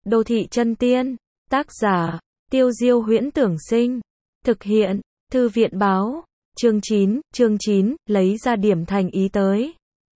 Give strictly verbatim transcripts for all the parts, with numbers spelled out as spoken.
Đô thị chân tiên. Tác giả, Tiêu Diêu Huyễn Tưởng Sinh. Thực hiện, Thư viện báo. Chương chín, chương chín, lấy ra điểm thành ý tới.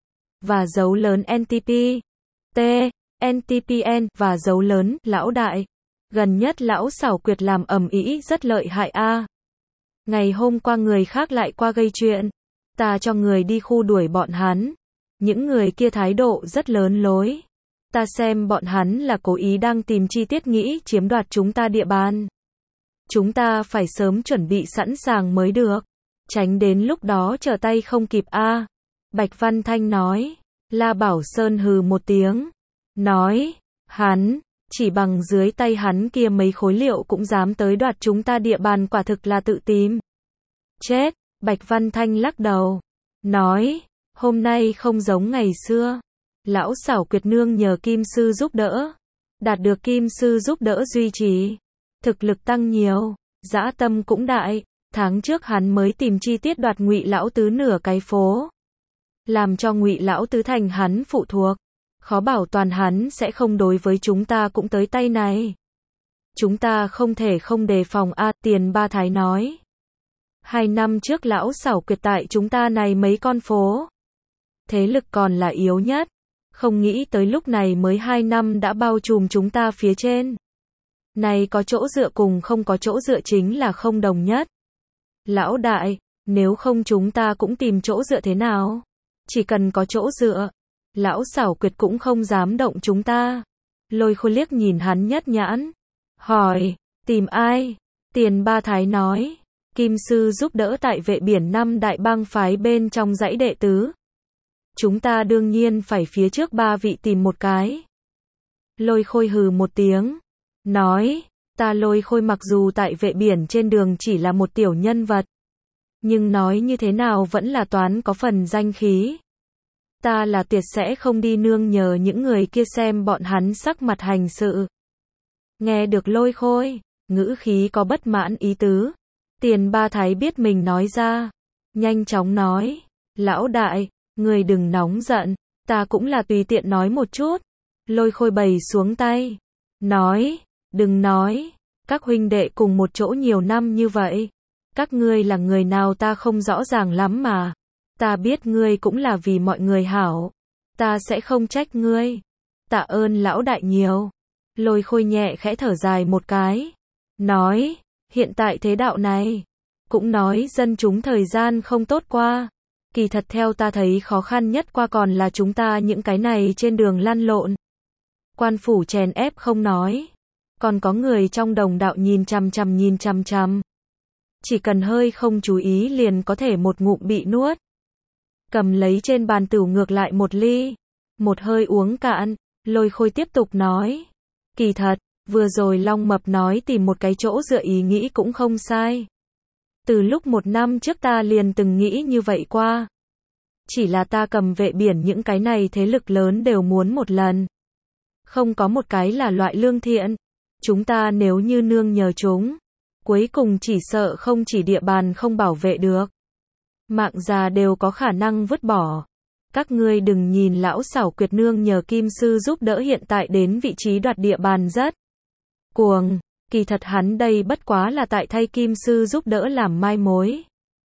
Và dấu lớn en tê pê. T, en tê pê en, và dấu lớn, lão đại. Gần nhất lão xảo quyệt làm ầm ĩ rất lợi hại a. Ngày hôm qua người khác lại qua gây chuyện. Ta cho người đi khu đuổi bọn hắn. Những người kia thái độ rất lớn lối. Ta xem bọn hắn là cố ý đang tìm chi tiết nghĩ chiếm đoạt chúng ta địa bàn. Chúng ta phải sớm chuẩn bị sẵn sàng mới được. Tránh đến lúc đó trở tay không kịp a. Bạch Văn Thanh nói. La Bảo Sơn hừ một tiếng. Nói. Hắn, chỉ bằng dưới tay hắn kia mấy khối liệu cũng dám tới đoạt chúng ta địa bàn, quả thực là tự tìm chết. Bạch Văn Thanh lắc đầu. Nói. Hôm nay không giống ngày xưa. Lão xảo quyệt nương nhờ Kim Sư giúp đỡ. Đạt được Kim Sư giúp đỡ duy trì. Thực lực tăng nhiều. Dã tâm cũng đại. Tháng trước hắn mới tìm chi tiết đoạt Ngụy Lão Tứ nửa cái phố. Làm cho Ngụy Lão Tứ thành hắn phụ thuộc. Khó bảo toàn hắn sẽ không đối với chúng ta cũng tới tay này. Chúng ta không thể không đề phòng a. Tiền Ba Thái nói. Hai năm trước lão xảo quyệt tại chúng ta này mấy con phố. Thế lực còn là yếu nhất. Không nghĩ tới lúc này mới hai năm đã bao trùm chúng ta phía trên. Này có chỗ dựa cùng không có chỗ dựa chính là không đồng nhất. Lão đại, nếu không chúng ta cũng tìm chỗ dựa thế nào? Chỉ cần có chỗ dựa. Lão xảo quyệt cũng không dám động chúng ta. Lôi Khôi liếc nhìn hắn nhất nhãn. Hỏi, tìm ai? Tiền Ba Thái nói. Kim Sư giúp đỡ tại vệ biển năm đại bang phái bên trong dãy đệ tứ. Chúng ta đương nhiên phải phía trước ba vị tìm một cái. Lôi Khôi hừ một tiếng. Nói, ta Lôi Khôi mặc dù tại vệ biển trên đường chỉ là một tiểu nhân vật. Nhưng nói như thế nào vẫn là toán có phần danh khí. Ta là tuyệt sẽ không đi nương nhờ những người kia xem bọn hắn sắc mặt hành sự. Nghe được Lôi Khôi, ngữ khí có bất mãn ý tứ. Tiền Ba Thái biết mình nói ra. Nhanh chóng nói. Lão đại, người đừng nóng giận. Ta cũng là tùy tiện nói một chút. Lôi Khôi bày xuống tay. Nói. Đừng nói. Các huynh đệ cùng một chỗ nhiều năm như vậy. Các ngươi là người nào ta không rõ ràng lắm mà. Ta biết ngươi cũng là vì mọi người hảo. Ta sẽ không trách ngươi. Tạ ơn lão đại nhiều. Lôi Khôi nhẹ khẽ thở dài một cái. Nói. Hiện tại thế đạo này. Cũng nói dân chúng thời gian không tốt qua. Kỳ thật theo ta thấy khó khăn nhất qua còn là chúng ta những cái này trên đường lăn lộn. Quan phủ chèn ép không nói. Còn có người trong đồng đạo nhìn chằm chằm nhìn chằm chằm. Chỉ cần hơi không chú ý liền có thể một ngụm bị nuốt. Cầm lấy trên bàn tửu ngược lại một ly. Một hơi uống cạn. Lôi Khôi tiếp tục nói. Kỳ thật, vừa rồi Long Mập nói tìm một cái chỗ dựa ý nghĩ cũng không sai. Từ lúc một năm trước ta liền từng nghĩ như vậy qua. Chỉ là ta cầm vệ biển những cái này thế lực lớn đều muốn một lần. Không có một cái là loại lương thiện. Chúng ta nếu như nương nhờ chúng. Cuối cùng chỉ sợ không chỉ địa bàn không bảo vệ được. Mạng già đều có khả năng vứt bỏ. Các ngươi đừng nhìn lão xảo quyệt nương nhờ Kim Sư giúp đỡ hiện tại đến vị trí đoạt địa bàn rất cuồng. Kỳ thật hắn đây bất quá là tại thay Kim Sư giúp đỡ làm mai mối.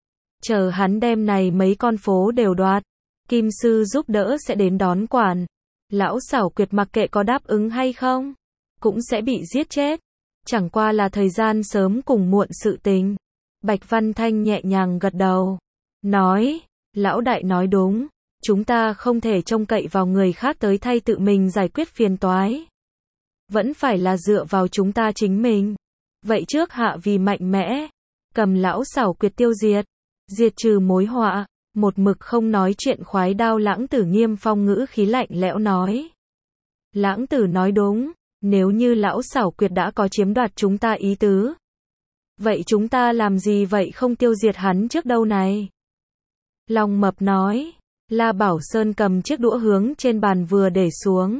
Chờ hắn đem này mấy con phố đều đoạt. Kim Sư giúp đỡ sẽ đến đón quản. Lão xảo quyệt mặc kệ có đáp ứng hay không. Cũng sẽ bị giết chết. Chẳng qua là thời gian sớm cùng muộn sự tình. Bạch Văn Thanh nhẹ nhàng gật đầu. Nói. Lão đại nói đúng. Chúng ta không thể trông cậy vào người khác tới thay tự mình giải quyết phiền toái. Vẫn phải là dựa vào chúng ta chính mình. Vậy trước hạ vì mạnh mẽ. Cầm lão xảo quyệt tiêu diệt. Diệt trừ mối họa. Một mực không nói chuyện khoái đao Lãng Tử Nghiêm Phong ngữ khí lạnh lẽo nói. Lãng Tử nói đúng. Nếu như lão xảo quyệt đã có chiếm đoạt chúng ta ý tứ. Vậy chúng ta làm gì vậy không tiêu diệt hắn trước đâu này? Long Mập nói. La Bảo Sơn cầm chiếc đũa hướng trên bàn vừa để xuống.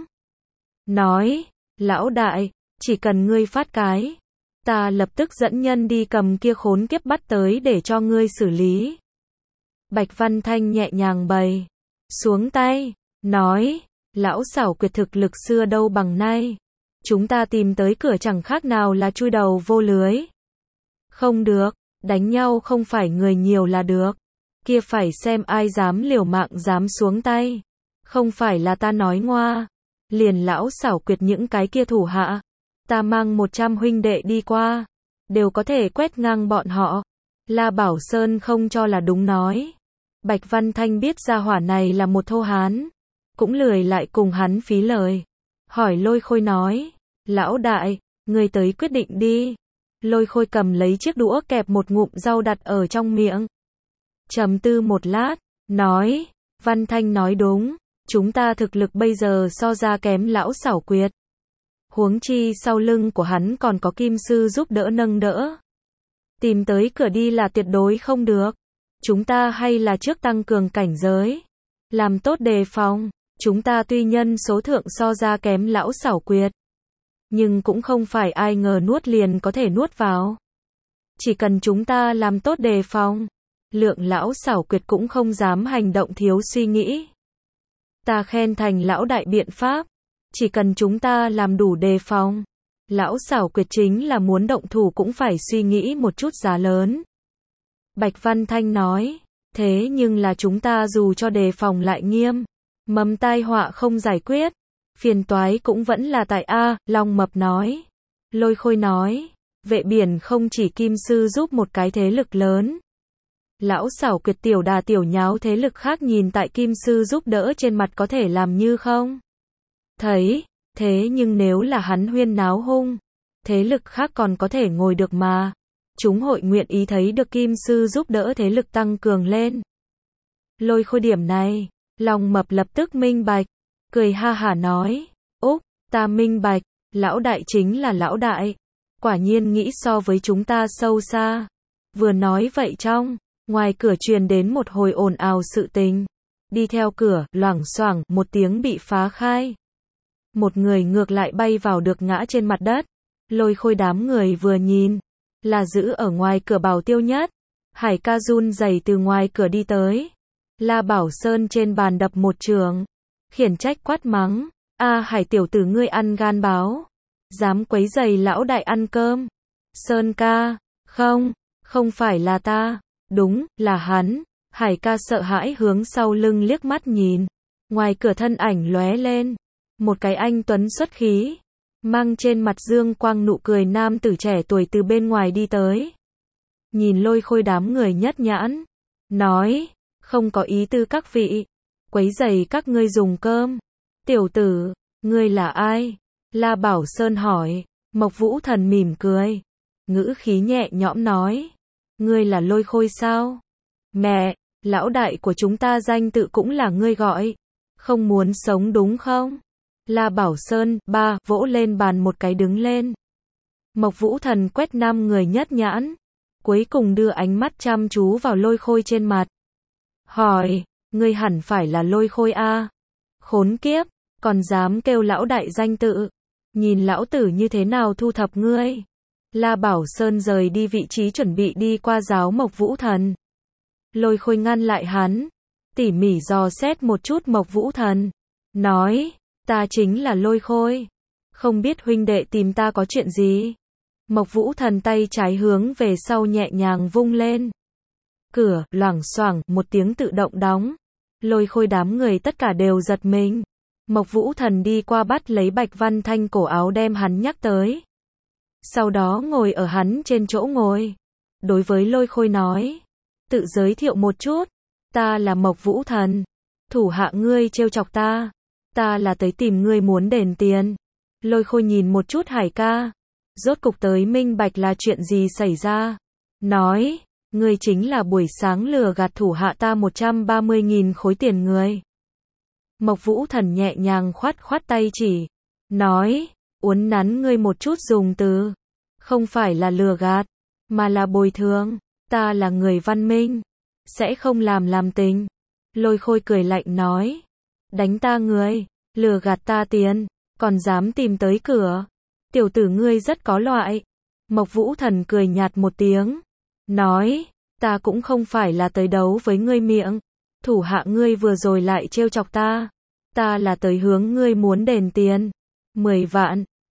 Nói. Lão đại, chỉ cần ngươi phát cái. Ta lập tức dẫn nhân đi cầm kia khốn kiếp bắt tới để cho ngươi xử lý. Bạch Văn Thanh nhẹ nhàng bày. Xuống tay. Nói. Lão xảo quyệt thực lực xưa đâu bằng nay. chúng ta tìm tới cửa chẳng khác nào là chui đầu vô lưới. Không được, đánh nhau không phải người nhiều là được. Kia phải xem ai dám liều mạng dám xuống tay. Không phải là ta nói ngoa. Liền lão xảo quyệt những cái kia thủ hạ. Ta mang một trăm huynh đệ đi qua. Đều có thể quét ngang bọn họ. La Bảo Sơn không cho là đúng nói. Bạch Văn Thanh biết gia hỏa này là một thô hán. Cũng lười lại cùng hắn phí lời. Hỏi Lôi Khôi nói. Lão đại, người tới quyết định đi. Lôi Khôi cầm lấy chiếc đũa kẹp một ngụm rau đặt ở trong miệng. Trầm tư một lát, nói. Văn Thanh nói đúng. Chúng ta thực lực bây giờ so ra kém lão xảo quyệt. Huống chi sau lưng của hắn còn có kim sư giúp đỡ nâng đỡ. Tìm tới cửa đi là tuyệt đối không được. Chúng ta hay là trước tăng cường cảnh giới. Làm tốt đề phòng. Chúng ta tuy nhân số thượng so ra kém lão xảo quyệt. Nhưng cũng không phải ai ngờ nuốt liền có thể nuốt vào. Chỉ cần chúng ta làm tốt đề phòng. Lượng lão xảo quyệt cũng không dám hành động thiếu suy nghĩ. Ta khen thành lão đại biện pháp. Chỉ cần chúng ta làm đủ đề phòng. Lão xảo quyệt chính là muốn động thủ cũng phải suy nghĩ một chút giá lớn. Bạch Văn Thanh nói. Thế nhưng là chúng ta dù cho đề phòng lại nghiêm. Mầm tai họa không giải quyết. Phiền toái cũng vẫn là tại A, Long Mập nói. Lôi Khôi nói. Vệ biển không chỉ kim sư giúp một cái thế lực lớn. Lão xảo quyệt tiểu đà tiểu nháo thế lực khác nhìn tại kim sư giúp đỡ trên mặt có thể làm như không. Thấy, thế nhưng nếu là hắn huyên náo hung, thế lực khác còn có thể ngồi được mà. Chúng hội nguyện ý thấy được kim sư giúp đỡ thế lực tăng cường lên. Lôi Khôi điểm này, Long Mập lập tức minh bạch, cười ha hả nói. Úc, ta minh bạch, lão đại chính là lão đại. Quả nhiên nghĩ so với chúng ta sâu xa. Vừa nói vậy trong, ngoài cửa truyền đến một hồi ồn ào sự tình. Đi theo cửa, loảng xoảng, một tiếng bị phá khai. Một người ngược lại bay vào được ngã trên mặt đất. Lôi Khôi đám người vừa nhìn, là giữ ở ngoài cửa Bảo Tiêu Nhất. Hải ca run rẩy từ ngoài cửa đi tới. La Bảo Sơn trên bàn đập một trường. Khiển trách quát mắng. A Hải tiểu tử ngươi ăn gan báo. Dám quấy giày lão đại ăn cơm. Sơn ca, không, không phải là ta. Đúng, là hắn. Hải ca sợ hãi hướng sau lưng liếc mắt nhìn. Ngoài cửa thân ảnh lóe lên. Một cái anh tuấn xuất khí. Mang trên mặt dương quang nụ cười nam tử trẻ tuổi từ bên ngoài đi tới. Nhìn Lôi Khôi đám người nhất nhãn. Nói, không có ý tư các vị. Quấy giày các ngươi dùng cơm. Tiểu tử, ngươi là ai? La Bảo Sơn hỏi. Mộc Vũ Thần mỉm cười. Ngữ khí nhẹ nhõm nói. Ngươi là Lôi Khôi sao? Mẹ, lão đại của chúng ta danh tự cũng là ngươi gọi. Không muốn sống đúng không? La Bảo Sơn, ba, vỗ lên bàn một cái đứng lên. Mộc Vũ Thần quét năm người nhất nhãn. Cuối cùng đưa ánh mắt chăm chú vào Lôi Khôi trên mặt. Hỏi, ngươi hẳn phải là Lôi Khôi a? Khốn kiếp, còn dám kêu lão đại danh tự. Nhìn lão tử như thế nào thu thập ngươi. La Bảo Sơn rời đi vị trí chuẩn bị đi qua giáo Mộc Vũ Thần. Lôi Khôi ngăn lại hắn. Tỉ mỉ dò xét một chút Mộc Vũ Thần. Nói, ta chính là Lôi Khôi. Không biết huynh đệ tìm ta có chuyện gì. Mộc Vũ Thần tay trái hướng về sau nhẹ nhàng vung lên. Cửa, loảng xoảng, một tiếng tự động đóng. Lôi Khôi đám người tất cả đều giật mình. Mộc Vũ Thần đi qua bắt lấy Bạch Văn Thanh cổ áo đem hắn nhắc tới. Sau đó ngồi ở hắn trên chỗ ngồi. Đối với Lôi Khôi nói. Tự giới thiệu một chút. Ta là Mộc Vũ Thần. Thủ hạ ngươi trêu chọc ta. Ta là tới tìm ngươi muốn đền tiền. Lôi Khôi nhìn một chút Hải ca. Rốt cục tới minh bạch là chuyện gì xảy ra. Nói. Ngươi chính là buổi sáng lừa gạt thủ hạ ta một trăm ba mươi nghìn khối tiền người. Mộc Vũ Thần nhẹ nhàng khoát khoát tay chỉ. Nói. Uốn nắn ngươi một chút dùng từ. Không phải là lừa gạt. Mà là bồi thường. Ta là người văn minh. Sẽ không làm làm tình. Lôi Khôi cười lạnh nói. Đánh ta người. Lừa gạt ta tiền. Còn dám tìm tới cửa. Tiểu tử ngươi rất có loại. Mộc Vũ Thần cười nhạt một tiếng. Nói. Ta cũng không phải là tới đấu với ngươi miệng. Thủ hạ ngươi vừa rồi lại trêu chọc ta. Ta là tới hướng ngươi muốn đền tiền. Mười vạn.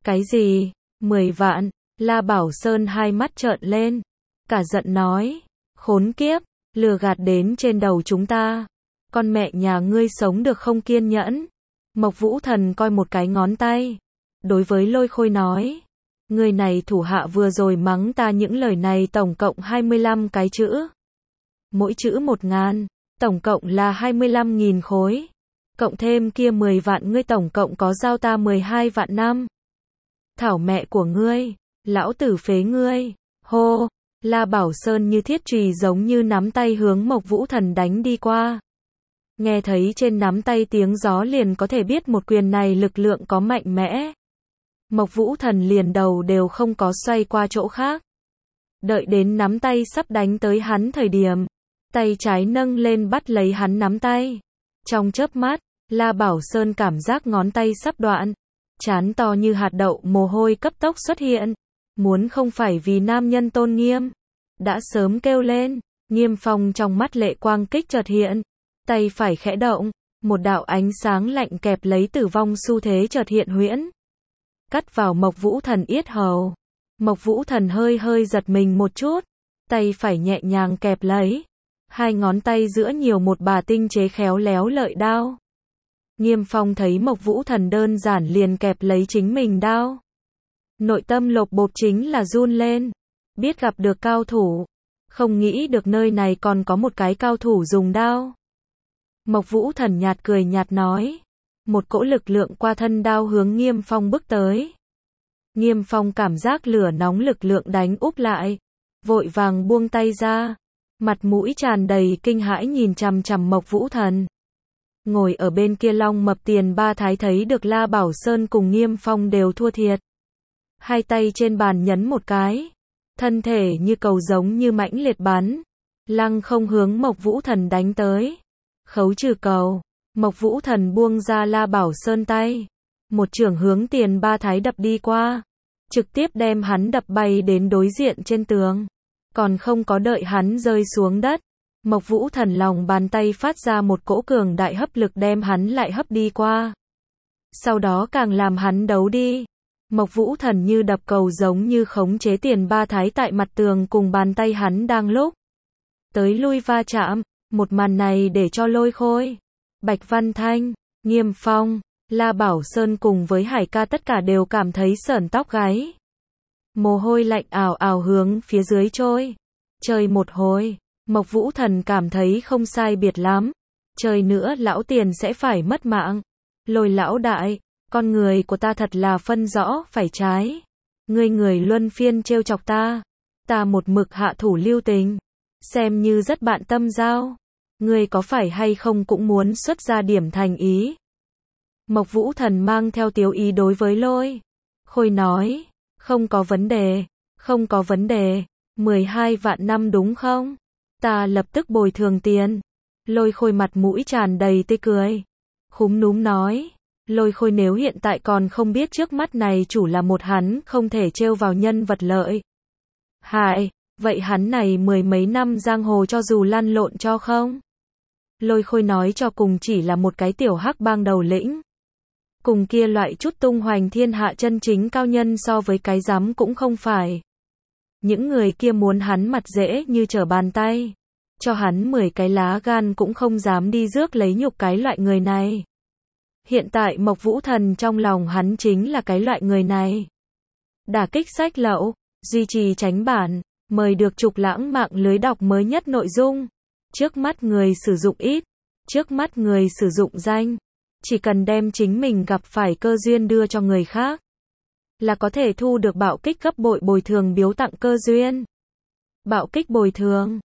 Cái gì? Mười vạn? La Bảo Sơn hai mắt trợn lên, cả giận nói, khốn kiếp, lừa gạt đến trên đầu chúng ta. Con mẹ nhà ngươi sống được không kiên nhẫn. Mộc Vũ Thần coi một cái ngón tay, đối với Lôi Khôi nói, người này thủ hạ vừa rồi mắng ta những lời này tổng cộng hai mươi lăm cái chữ. Mỗi chữ một ngàn, tổng cộng là hai mươi lăm nghìn khối. Cộng thêm kia mười vạn ngươi tổng cộng có giao ta mười hai vạn năm. Thảo mẹ của ngươi, lão tử phế ngươi. Hô, La Bảo Sơn như thiết chùy giống như nắm tay hướng Mộc Vũ Thần đánh đi qua. Nghe thấy trên nắm tay tiếng gió liền có thể biết một quyền này lực lượng có mạnh mẽ. Mộc Vũ Thần liền đầu đều không có xoay qua chỗ khác. Đợi đến nắm tay sắp đánh tới hắn thời điểm, tay trái nâng lên bắt lấy hắn nắm tay. Trong chớp mắt, La Bảo Sơn cảm giác ngón tay sắp đoạn, trán to như hạt đậu mồ hôi cấp tốc xuất hiện. Muốn không phải vì nam nhân tôn nghiêm, đã sớm kêu lên. Nghiêm Phong trong mắt lệ quang kích chợt hiện, tay phải khẽ động, một đạo ánh sáng lạnh kẹp lấy tử vong xu thế chợt hiện huyễn, cắt vào Mộc Vũ Thần yết hầu. Mộc Vũ Thần hơi hơi giật mình một chút, tay phải nhẹ nhàng kẹp lấy, hai ngón tay giữa nhiều một bà tinh chế khéo léo lợi đao. Nghiêm Phong thấy Mộc Vũ Thần đơn giản liền kẹp lấy chính mình đao, nội tâm lột bột chính là run lên, biết gặp được cao thủ, không nghĩ được nơi này còn có một cái cao thủ dùng đao. Mộc Vũ Thần nhạt cười nhạt nói, một cỗ lực lượng qua thân đao hướng Nghiêm Phong bước tới. Nghiêm Phong cảm giác lửa nóng lực lượng đánh úp lại, vội vàng buông tay ra, mặt mũi tràn đầy kinh hãi nhìn chằm chằm Mộc Vũ Thần. Ngồi ở bên kia Long Mập Tiền Ba Thái thấy được La Bảo Sơn cùng Nghiêm Phong đều thua thiệt. Hai tay trên bàn nhấn một cái, thân thể như cầu giống như mãnh liệt bắn, lăng không hướng Mộc Vũ Thần đánh tới. Khấu trừ cầu, Mộc Vũ Thần buông ra La Bảo Sơn tay, một chưởng hướng Tiền Ba Thái đập đi qua, trực tiếp đem hắn đập bay đến đối diện trên tường. Còn không có đợi hắn rơi xuống đất, Mộc Vũ Thần lòng bàn tay phát ra một cỗ cường đại hấp lực đem hắn lại hấp đi qua. Sau đó càng làm hắn đấu đi. Mộc Vũ Thần như đập cầu giống như khống chế Tiền Ba Thái tại mặt tường cùng bàn tay hắn đang lúc tới lui va chạm. Một màn này để cho Lôi Khôi, Bạch Văn Thanh, Nghiêm Phong, La Bảo Sơn cùng với Hải Ca tất cả đều cảm thấy sởn tóc gáy. Mồ hôi lạnh ào ào hướng phía dưới trôi. Chơi một hồi, Mộc Vũ Thần cảm thấy không sai biệt lắm. Chơi nữa lão Tiền sẽ phải mất mạng. Lôi lão đại, con người của ta thật là phân rõ phải trái. Ngươi người luân phiên trêu chọc ta, ta một mực hạ thủ lưu tình, xem như rất bạn tâm giao. Ngươi có phải hay không cũng muốn xuất ra điểm thành ý. Mộc Vũ Thần mang theo tiếu ý đối với Lôi Khôi nói, không có vấn đề, không có vấn đề, mười hai vạn năm đúng không? Ta lập tức bồi thường tiền. Lôi Khôi mặt mũi tràn đầy tươi cười, khúm núm nói, Lôi Khôi nếu hiện tại còn không biết trước mắt này chủ là một hắn không thể trêu vào nhân vật lợi hại, vậy hắn này mười mấy năm giang hồ cho dù lăn lộn cho không? Lôi Khôi nói cho cùng chỉ là một cái tiểu hắc bang đầu lĩnh. Cùng kia loại chút tung hoành thiên hạ chân chính cao nhân so với cái dám cũng không phải. Những người kia muốn hắn mặt dễ như trở bàn tay. Cho hắn mười cái lá gan cũng không dám đi rước lấy nhục cái loại người này. Hiện tại Mộc Vũ Thần trong lòng hắn chính là cái loại người này. Đả kích sách lậu, duy trì tránh bản, mời được Trục Lãng mạng lưới đọc mới nhất nội dung. Trước mắt người sử dụng ít, trước mắt người sử dụng danh, chỉ cần đem chính mình gặp phải cơ duyên đưa cho người khác, là có thể thu được bạo kích gấp bội bồi thường biếu tặng cơ duyên. Bạo kích bồi thường